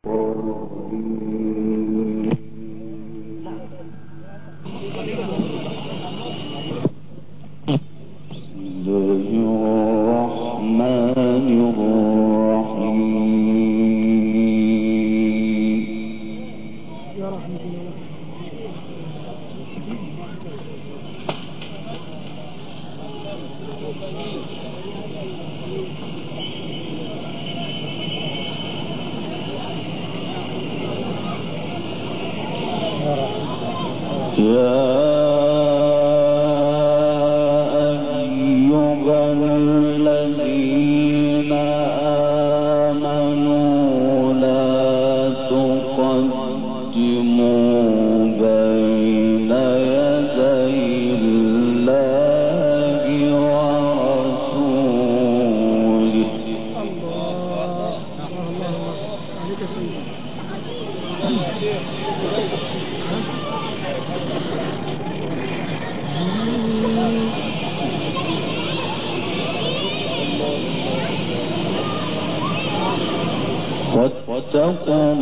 واتقوا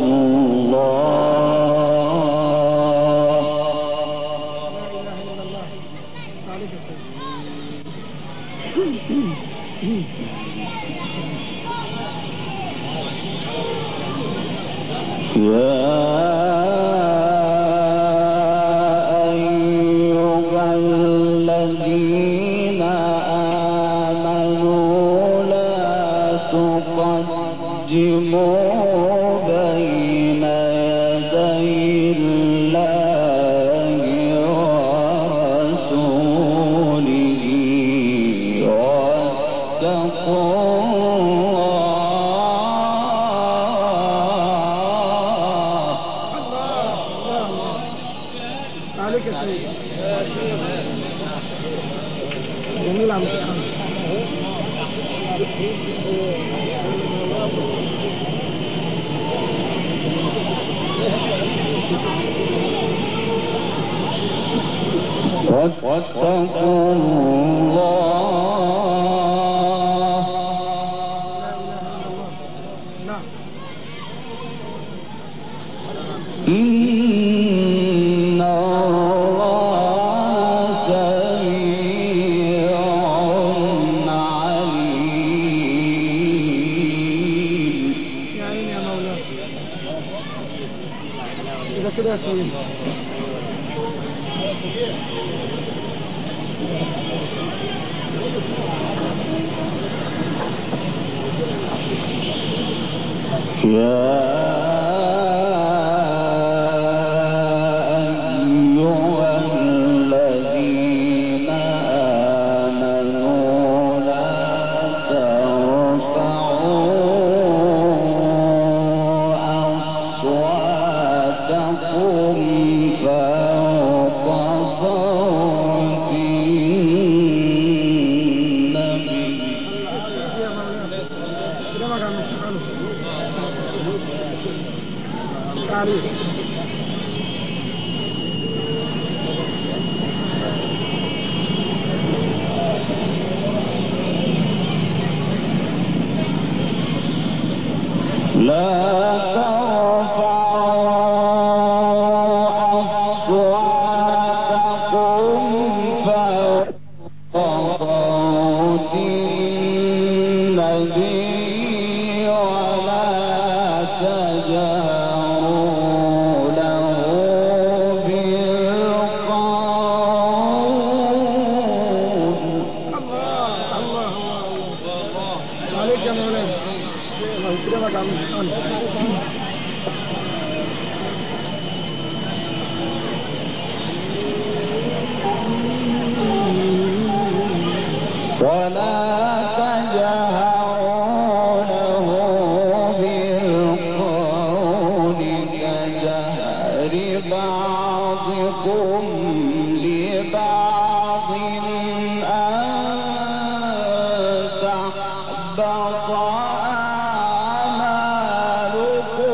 تحبط أعمالكم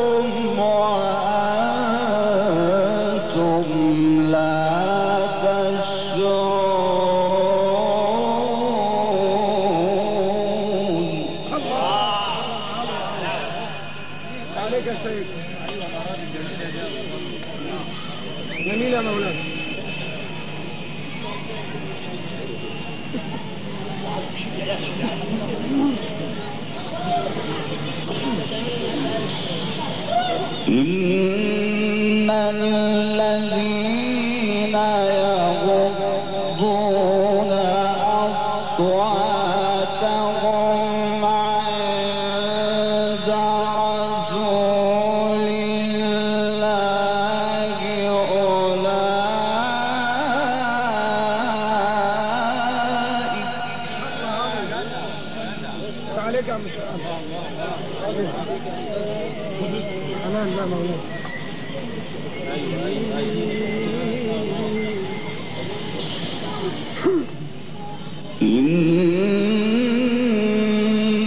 جميل يا مولانا. إن الذين يغضون أصواتهم عند رسول الله أولئك عليك يا عم أمان لا مولانا. إن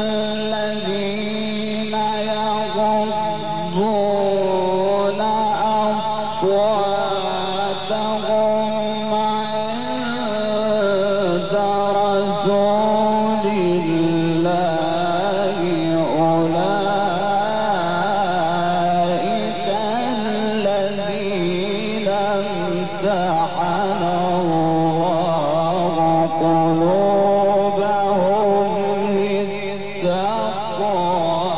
الذين يغضون أصواتهم عند رسول الله أولئك الذين امتحن الله قلوبهم للتقوى.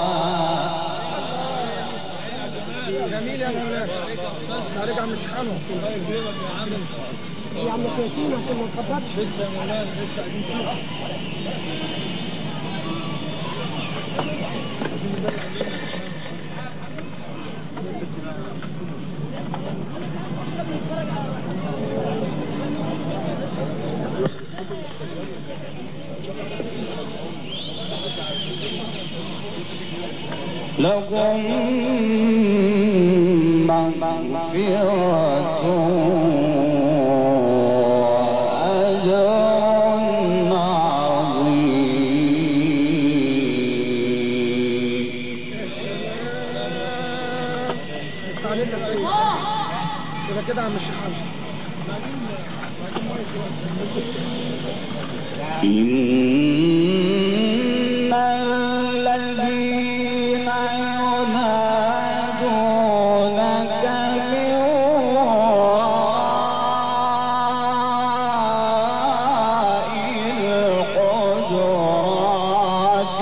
جميل يا مولانا. عليك يا عم الشحانة. يا عم كويسين عشان ما تخبطش. لسه يا مولانا لسه قاعدين فيها. لهم مغفرة وأجر عظيم. كده عم الشحانة. إن الذين ينادونك من وراء الحجرات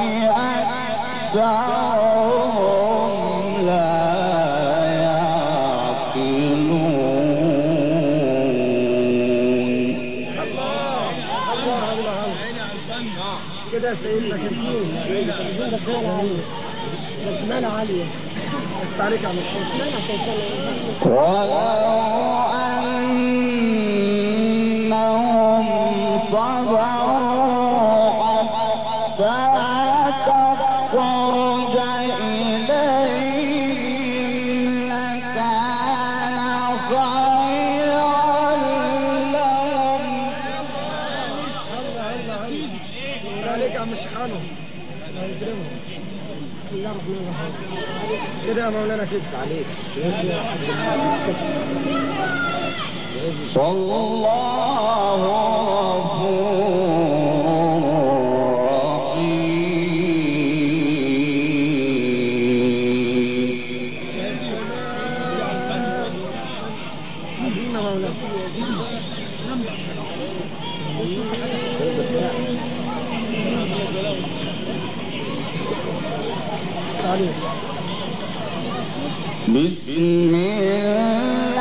أكثرهم لا كده سيدنا كريم رسمانة عالية. بس عليك يا عم الشيخ. ولو أنهم صبروا حتى تخرج إليهم لكان خيرا لهم. عليك يا عم الشحانة. الله يكرمه. بسم الله الرحمن الرحيم. كده يا مولانا كده عليك. والله غفور رحيم. مولانا بسم الله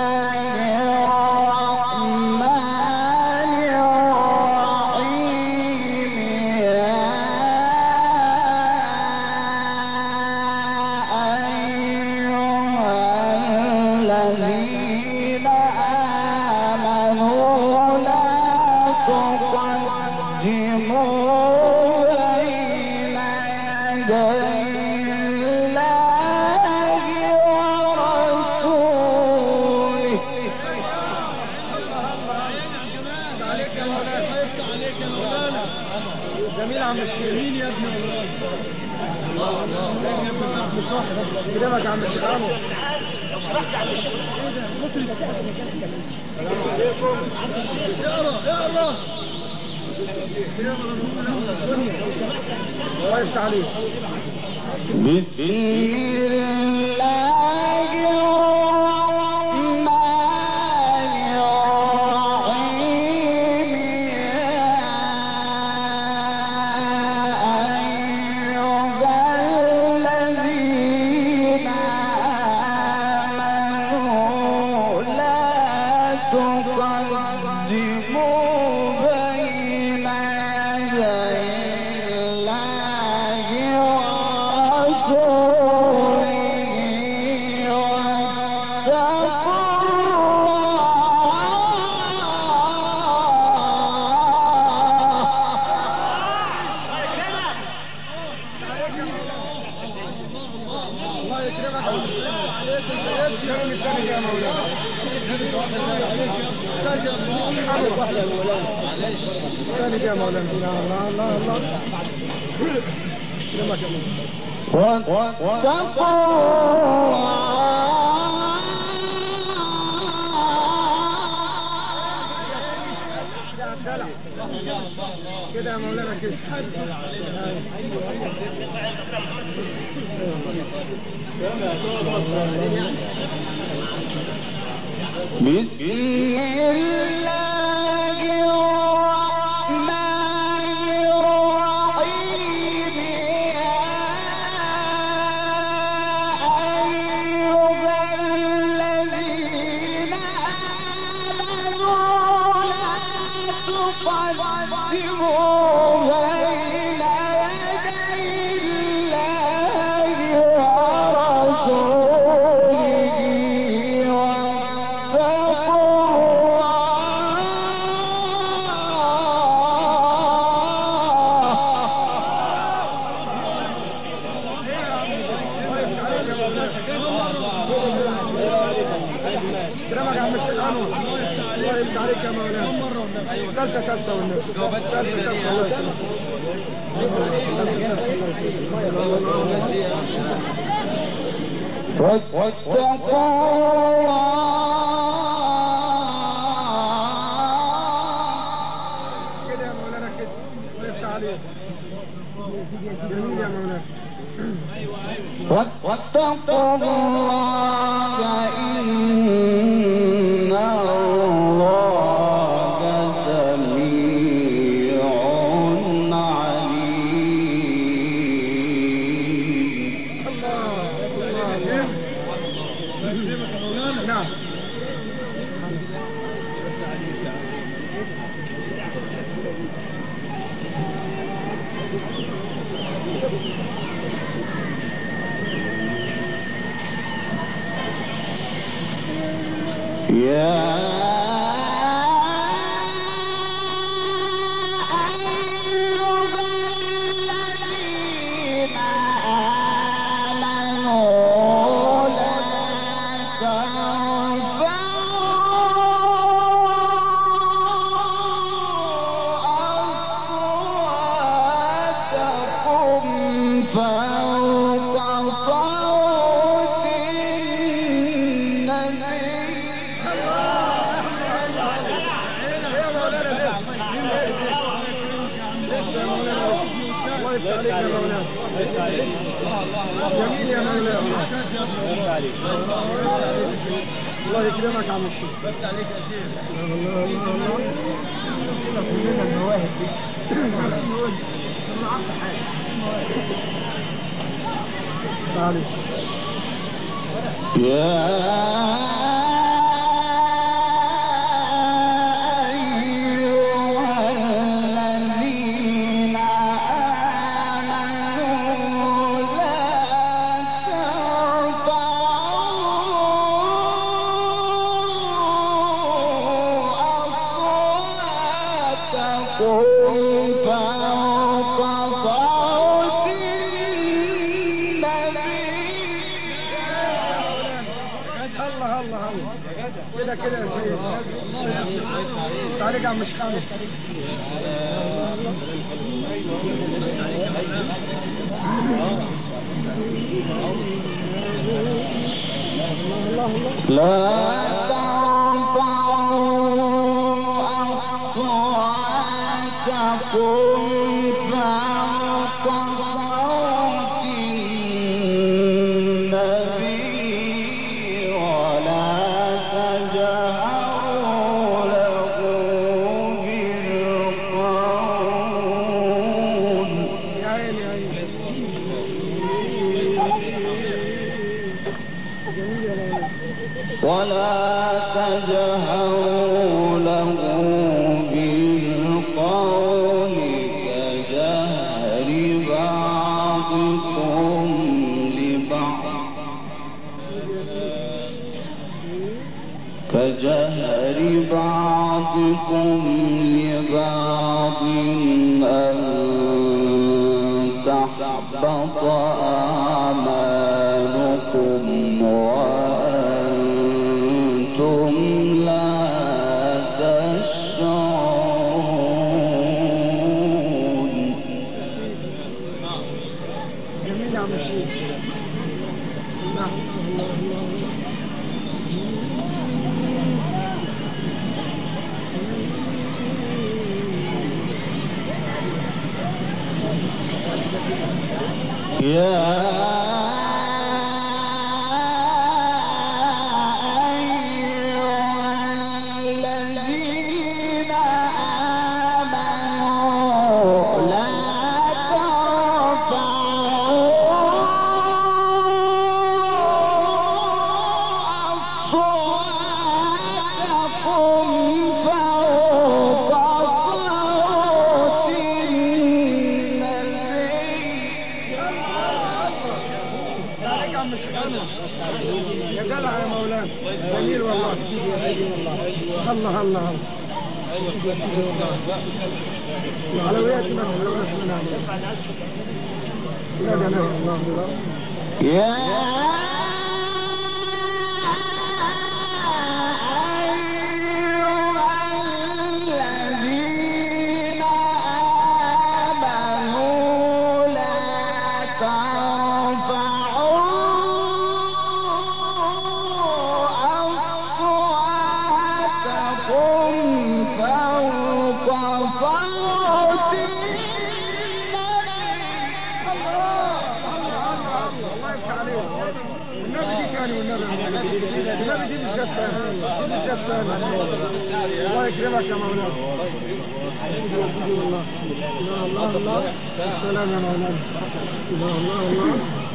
الرحمن الرحيم. يا أيها الذين آمنوا لا تقدموا بين يدي جميل عم الشيخ. يا ابني الله الله كلامك يا عم الشيخ. اقرا الله يفتح عليك. بسم الله يا مولانا الله الله الله كده يا مولانا كده بسم الله واتقوا الله إن الله سميع عليم. نعم جميل يا مولانا الله يكرمك يا عم الشيخ. بس عليك يا شيخ. الله الله الله كلنا المواهب دي. تعالي كده كده يا سيدي. تعالى يا عم الشيخ. لا ولا تجهروا له بالقول كجهر بعضكم لبعض أن تحبط أعمالكم وأنتم لا تشعرون. جميل يا مشيخ. يا جدع يا مولانا جميل والله. الله الله العلويات ما تلوث منها. لا جناه الله الله. الله يكرمك يا مولانا. الله الله السلام يا مولانا. الله الله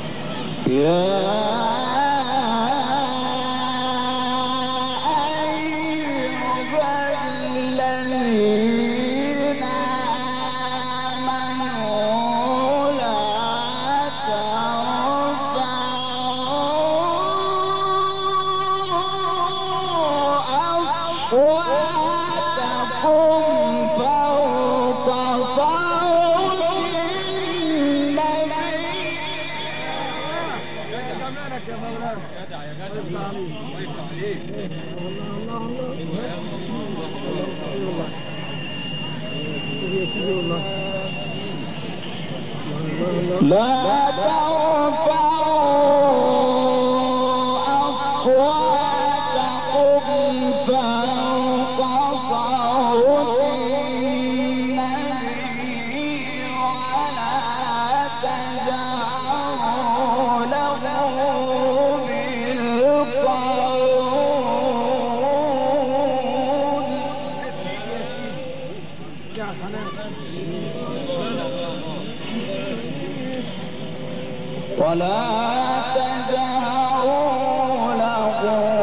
لا ولا تجهروا له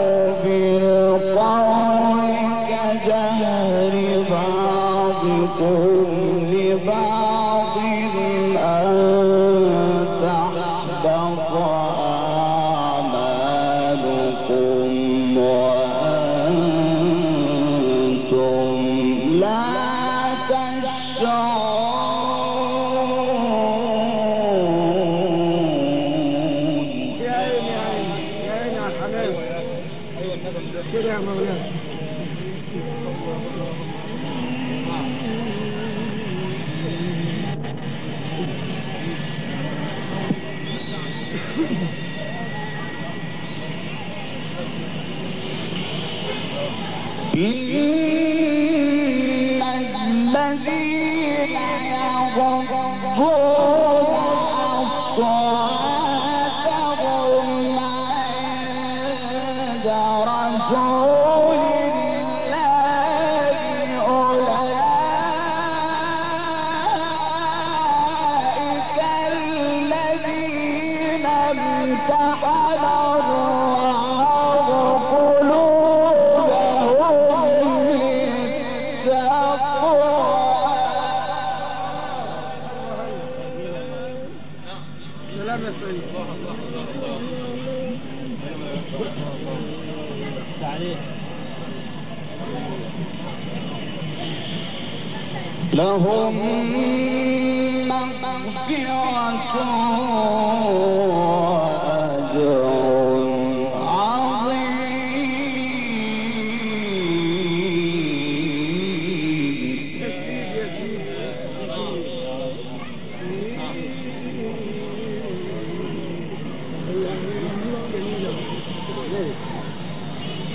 بالقول كجهر بعضكم لبعض أن تحبط أعمالكم وأنتم لا تشعرون. كده يا مولانا. إن الذين يغضون أصواتهم عند رسول الله أولئك الذين امتحن الله قلوبهم للتقوى. سلام يا سيدي. لهم مغفرة وأجر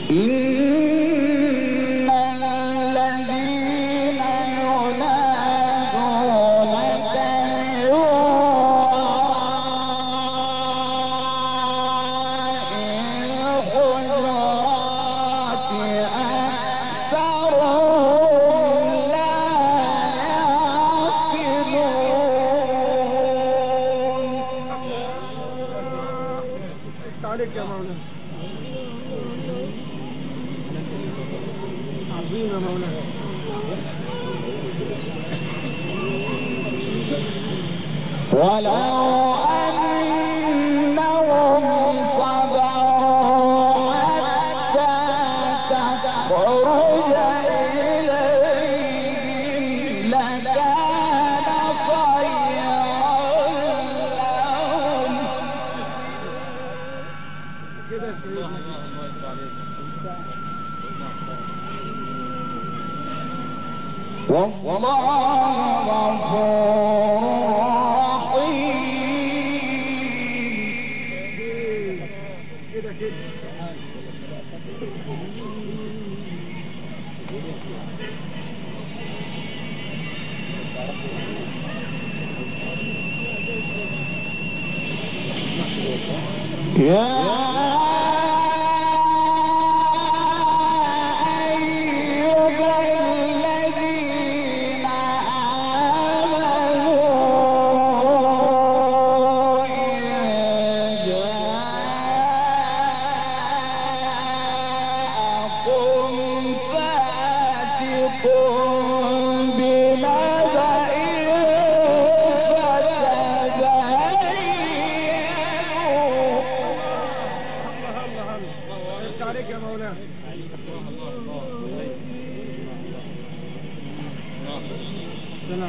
عليك يا مولانا. عظيم يا مولانا. ولو أنهم صبروا حتى تخرج إليهم لكان خيرا لهم. كده والله غفور رحيم. كده عليك يا مولانا. سلام.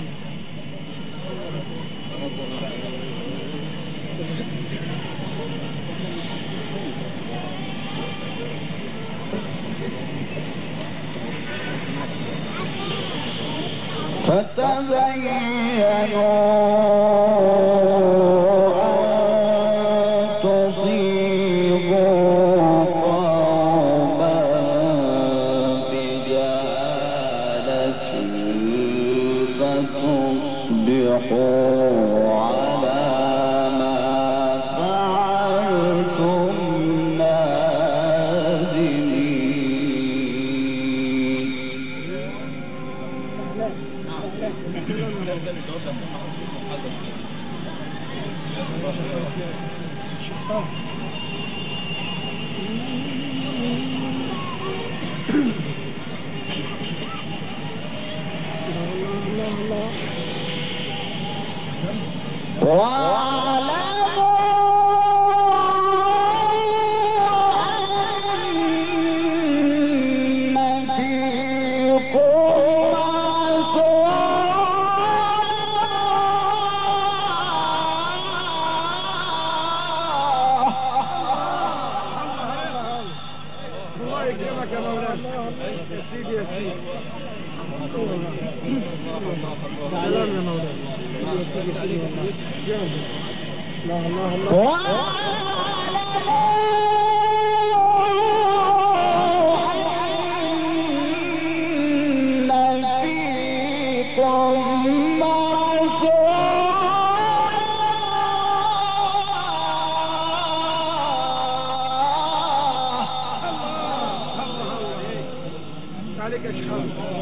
عليك يا شيخ.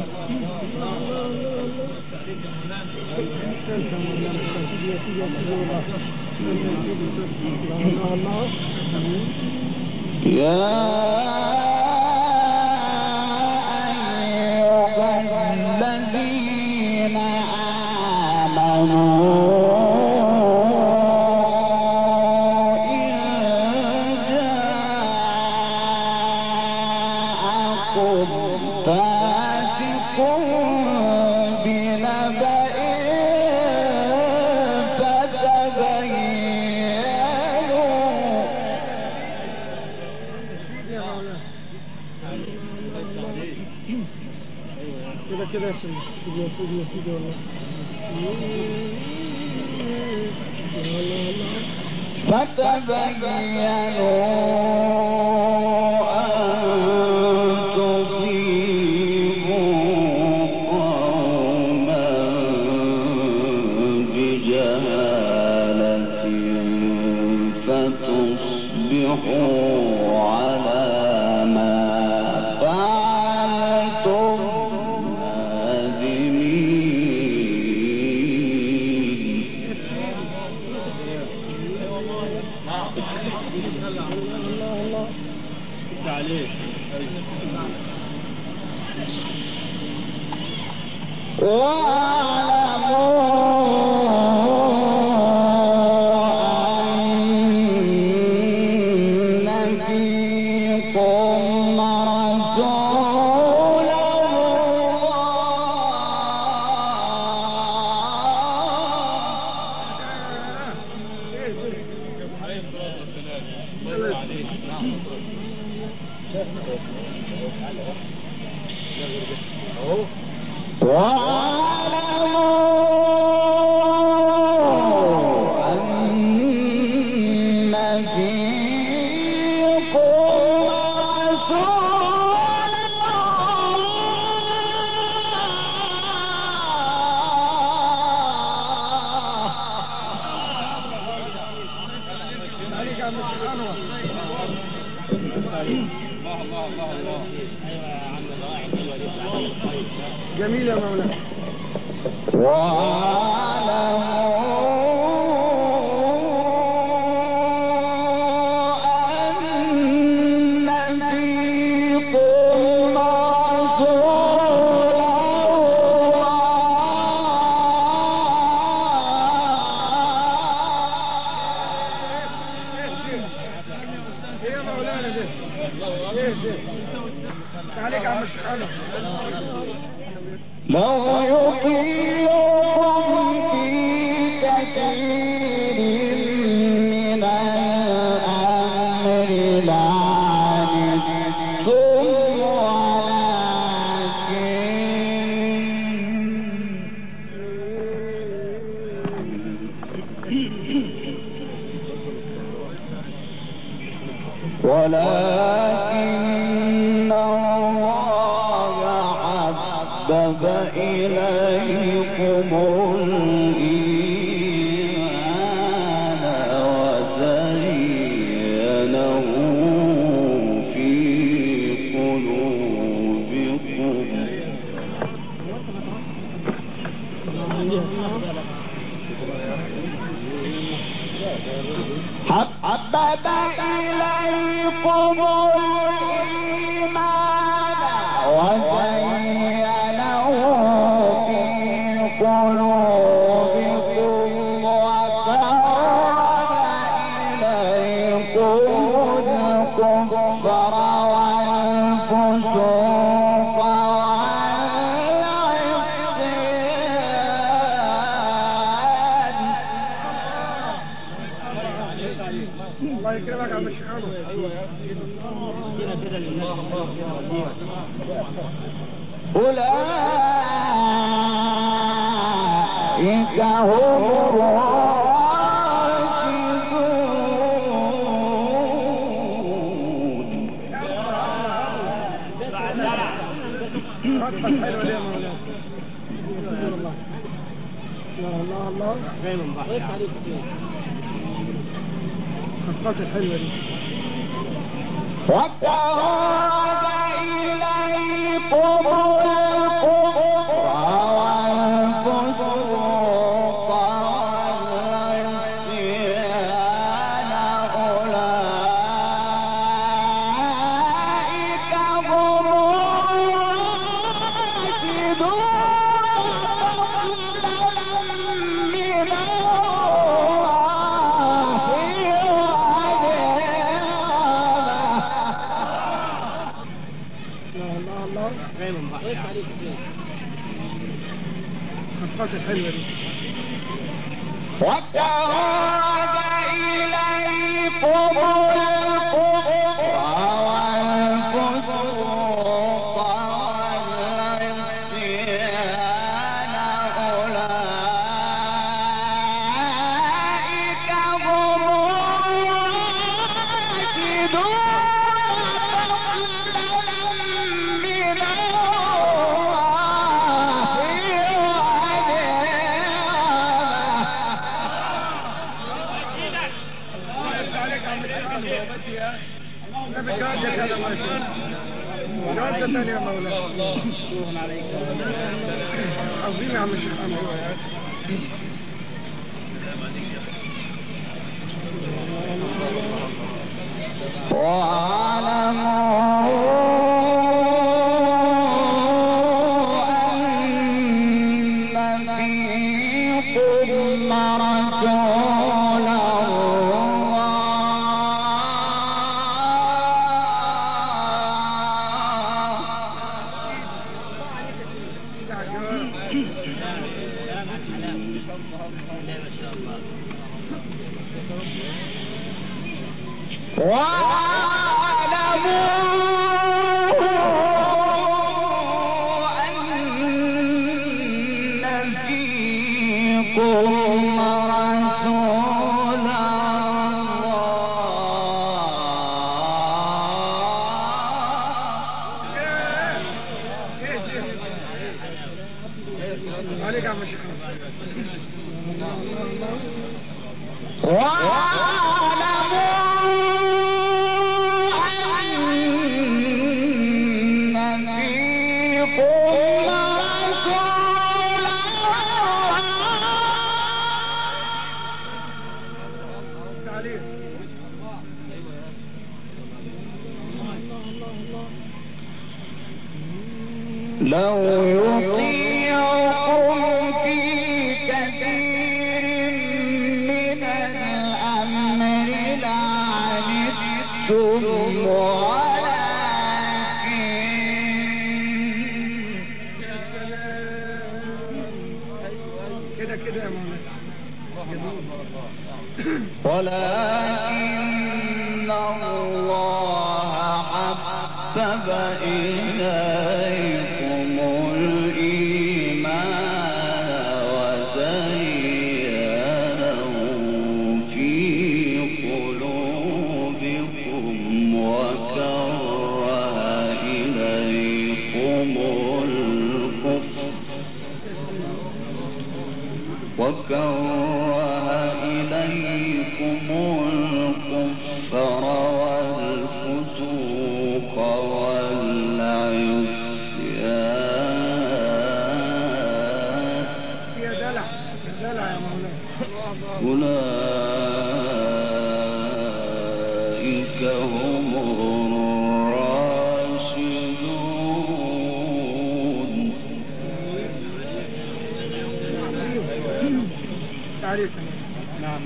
كده يا سيدي والله. فتبينوا تصبحوا على ما فعلتم نادمين. جميل يا مولانا. لو يطيعكم في كثير من الأمر لعنتم ولكن الله حبب إليكم الإيمان وزينه في قلوبكم حبب إليكم الإيمان وزينه في قلوبكم وكره إليكم الكفر والفسوق والعصيان. الله يكرمك يا عم الشيخ. أولئك هم الراشدون. الله خطات الحلوة دي. وَكَرَّهَ إِلَيْكُمُ الْكُفْرَ وَالْفُسُوقَ وَالْعِصْيَانَ أُولَئِكَ هُمُ الرَّاشِدُونَ مِنَ خطات الحلوة دي. وَكَرَّهَ إِلَيْكُمُ الْكُفْرَ وَالْفُسُوقَ وَالْعِصْيَانَ أُولَئِكَ هُمُ الرَّاشِدُونَ مِنَ نبي جاجك هذا ما يكون جاجة ثانية يا مولاي. عظيم يا عم الشيخ أنور. لو يطيعكم في كثير من الأمر لعنتم ولكن الله حبب إليكم الإيمان وزينه في قلوبكم وكره إليكم الكفر والفسوق والعصيان أولئك هم الراشدون. تعريف نعم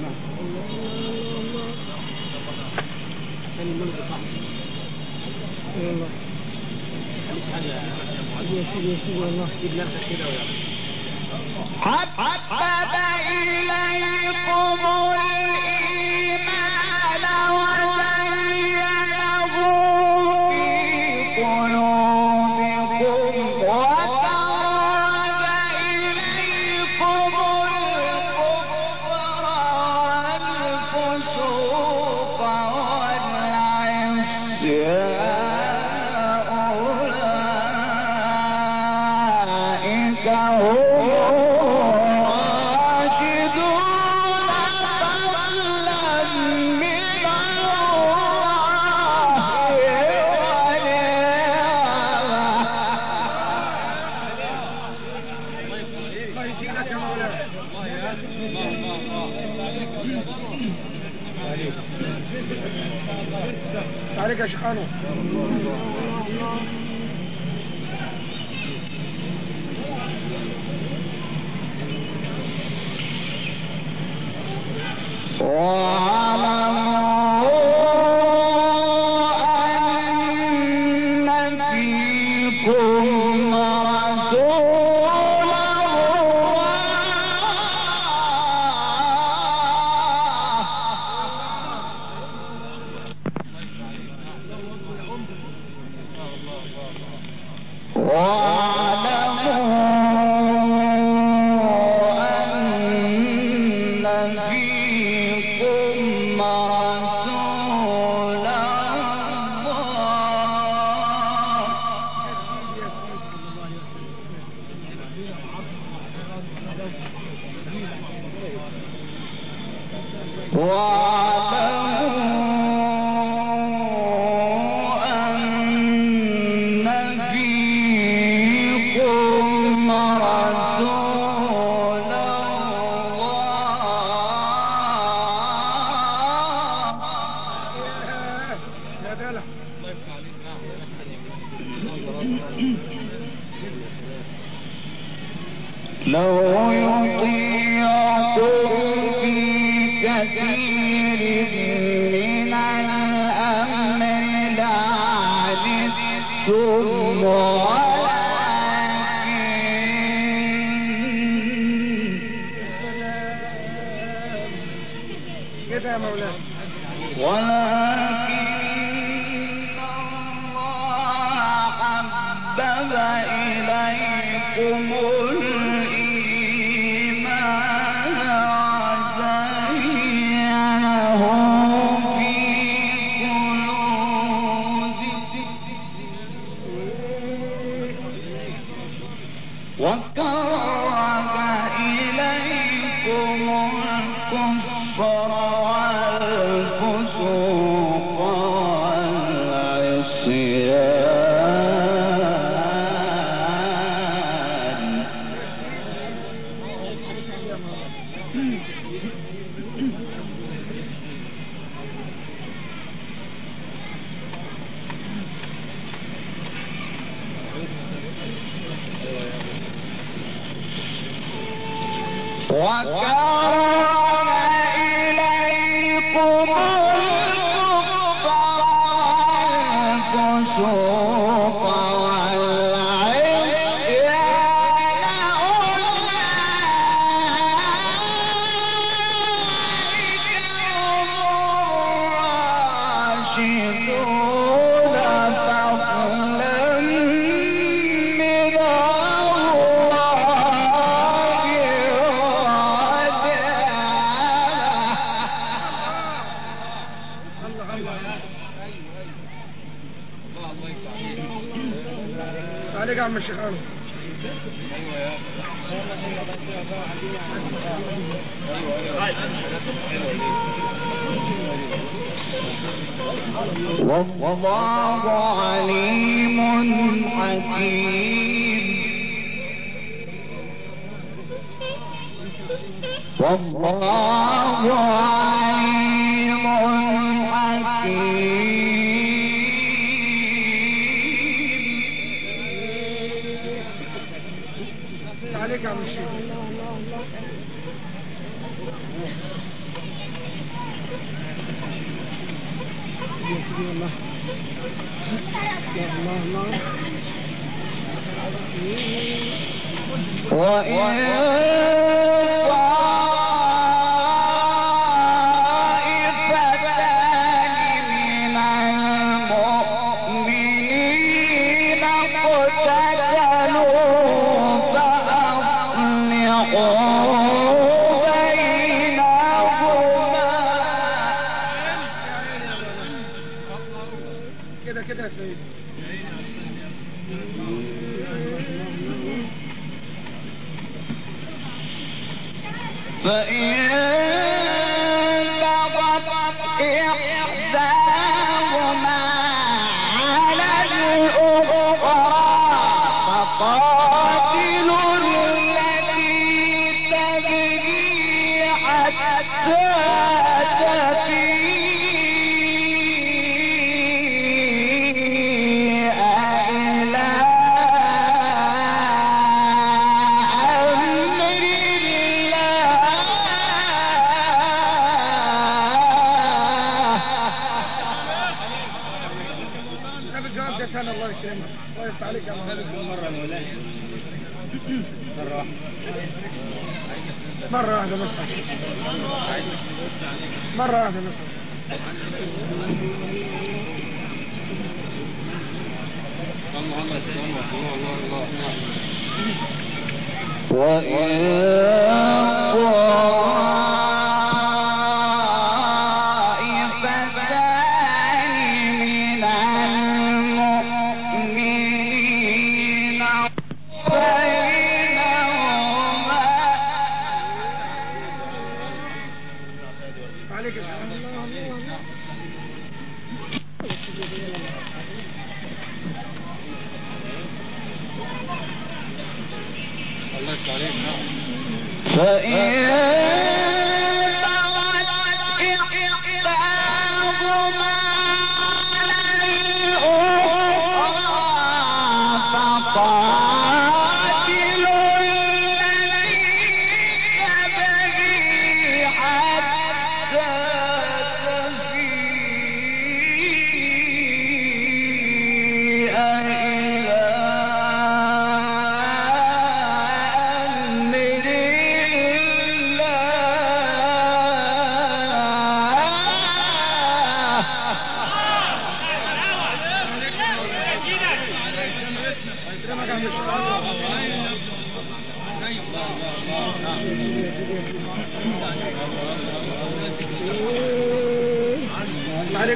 حبب إليكم الإيمان وزينه في قلوبكم وكره إليكم الكفر والفسوق والعصيان أولئك عليك يا شيخانو. يلا لو يطيعكم في كثير من الأمر لعنتم كده يا مولانا ولكن الله حبب إليكم الإيمان وزينه في قلوبكم وكره إليكم الكفر والفسوق والعصيان وكره إليكم الكفر والفسوق والعصيان أولئك هم الراشدون فضلا من عليك يا عم الشيخ أنور والله عليم حكيم والله عليم حكيم عليك يا عم الشيخ كده كده يا سيدي فإن بغت إحداهما على الأخرى فقاتلوا التي تبغي حتى تفيء إلى الله يكرمك الله يفتح عليك يا مولانا مرة مولانا مرة واحدة بس مرة واحدة بس عليك الله يفتح عليك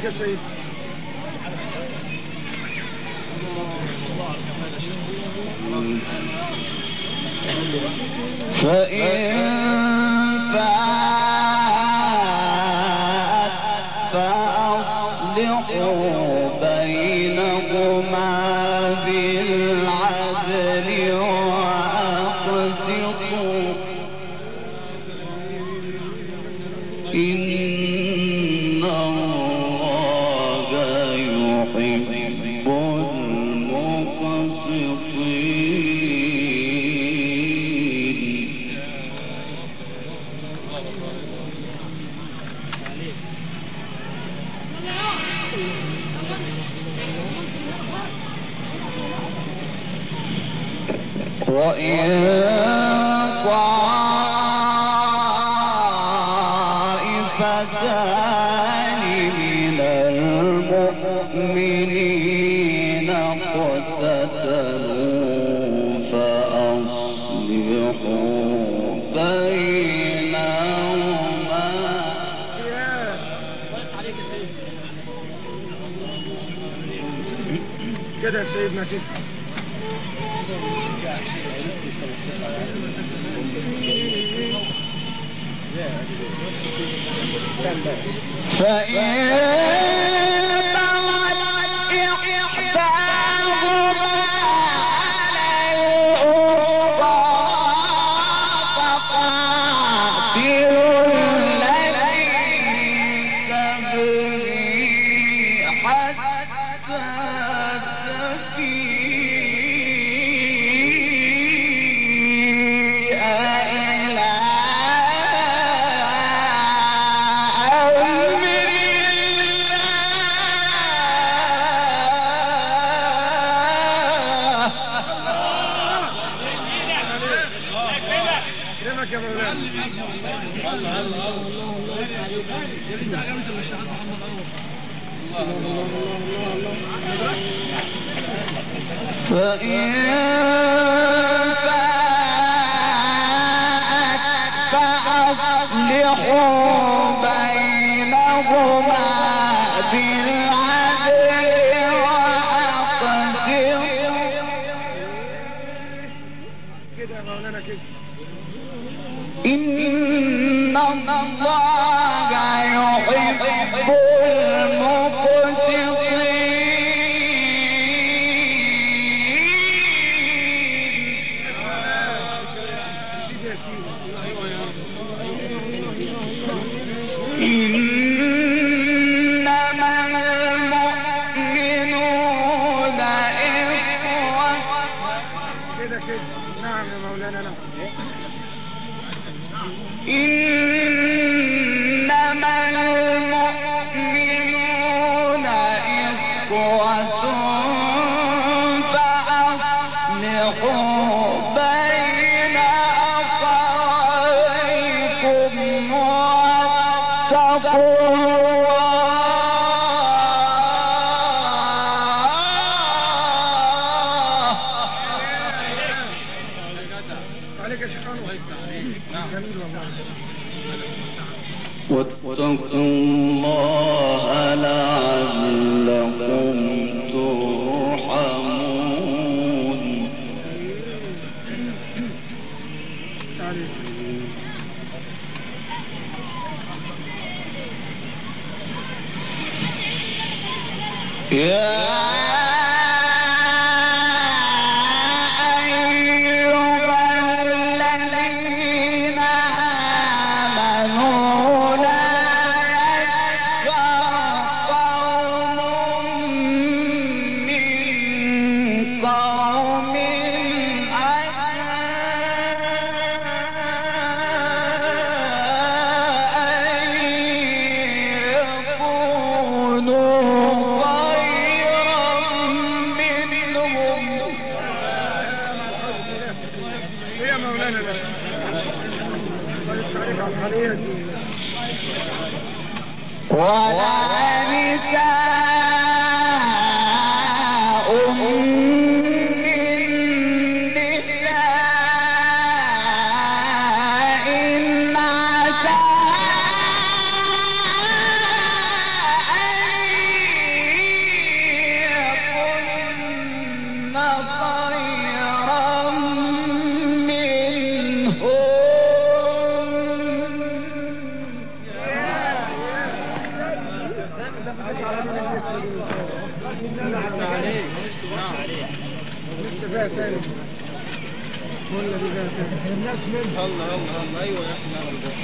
عليك يا سيد. فإن فاءت فأصلحوا بينهما بالعدل وأقسطوا إن الله يحب وإن طائفتان من المؤمنين اقتتلوا فأصلحوا بينهما كده يا سيدنا كده. فإن بغت إحداهما على الأخرى فقاتلوا التي تبغي حتى تفيء إلى فإن فاءت فأصلحوا بينهما بالعدل وأقسطوا كده يا مولانا كده. إن الله يحب إنما المؤمنون إخوة كده كده. نعم يا مولانا. نعم. إنما المؤمنون إخوة فأصلحوا بين أخويكم واتقوا عليك يا شيخ أنور. جميل والله. واتقوا الله لعلكم ترحمون. يا ولا نساء من نساء عسى أن لسه فيها تاني ولا دي فيها تاني الناس منها الله ايوه احنا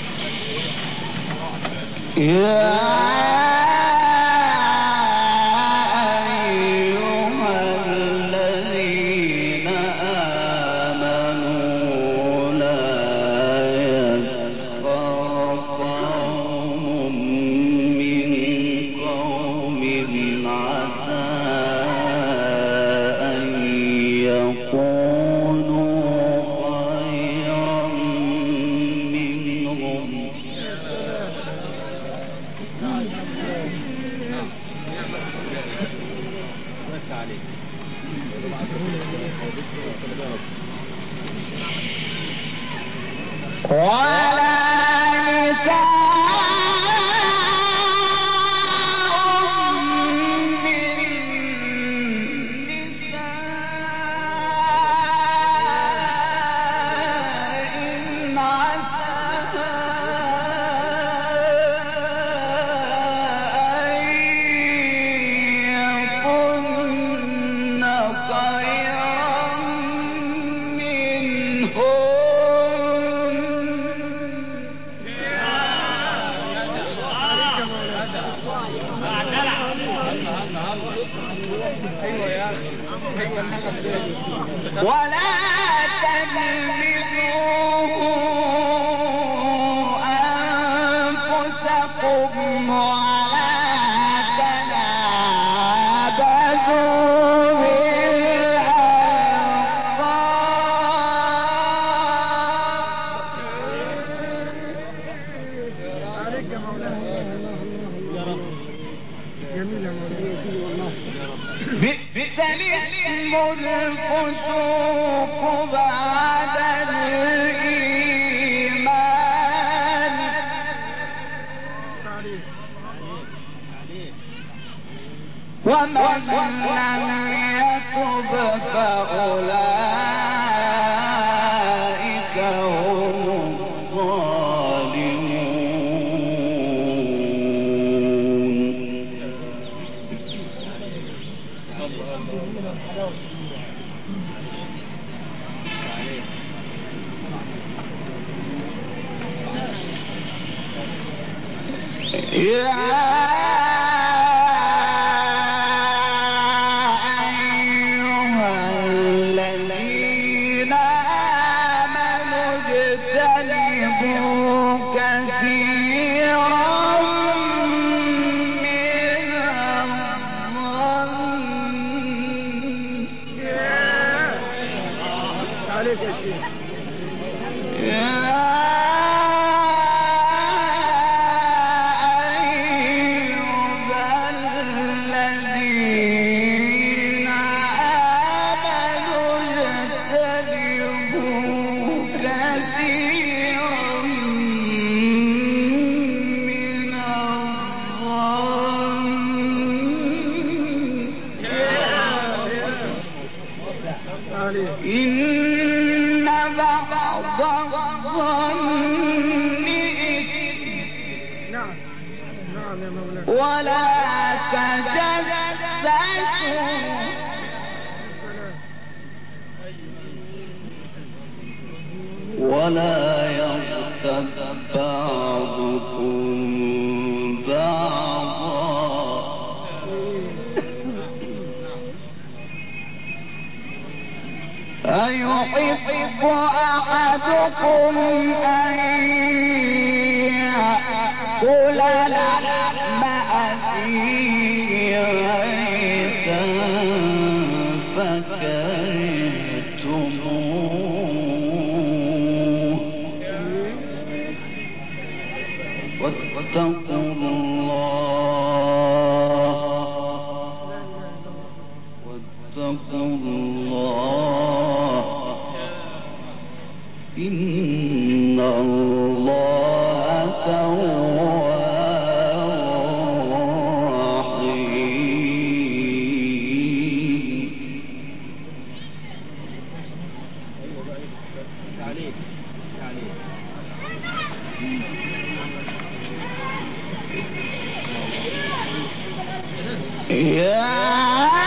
ومن لم يتب فأولئك هم الظالمون. إن بعض الظن نعم يا مولانا ولا تجسسوا ولا يغتب بعضكم بعضا أيحب أحدكم أن يأكل لحم أخيه ميتا فكرهتموه واتقوا الله إن الله تواب رحيم. يا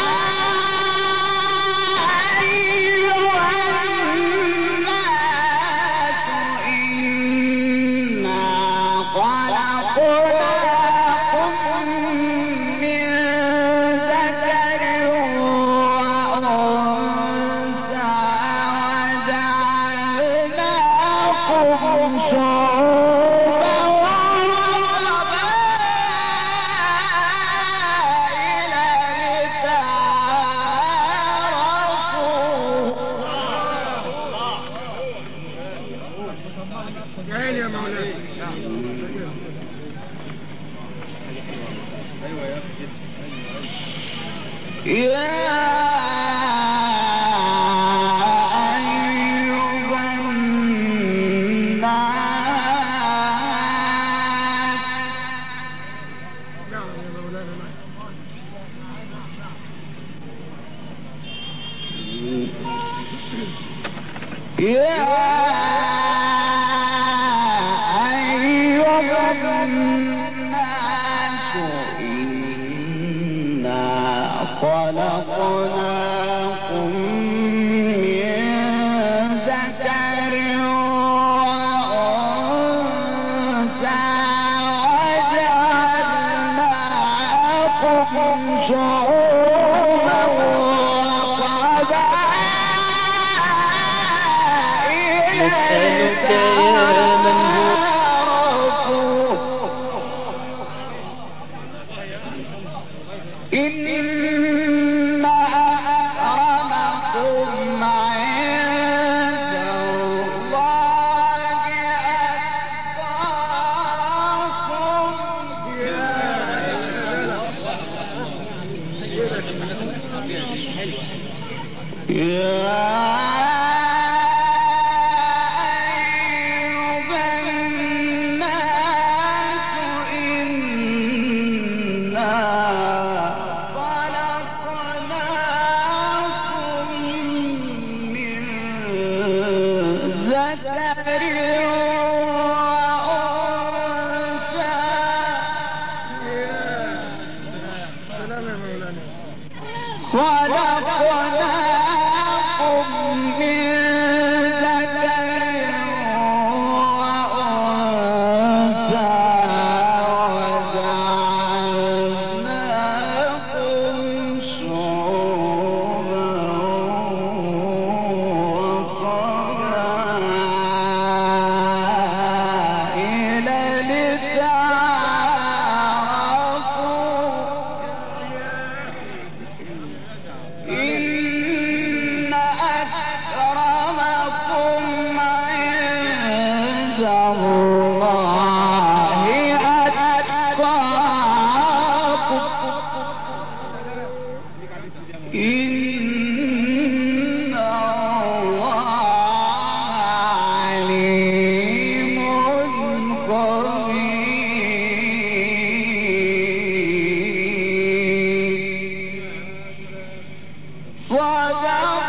وَذَا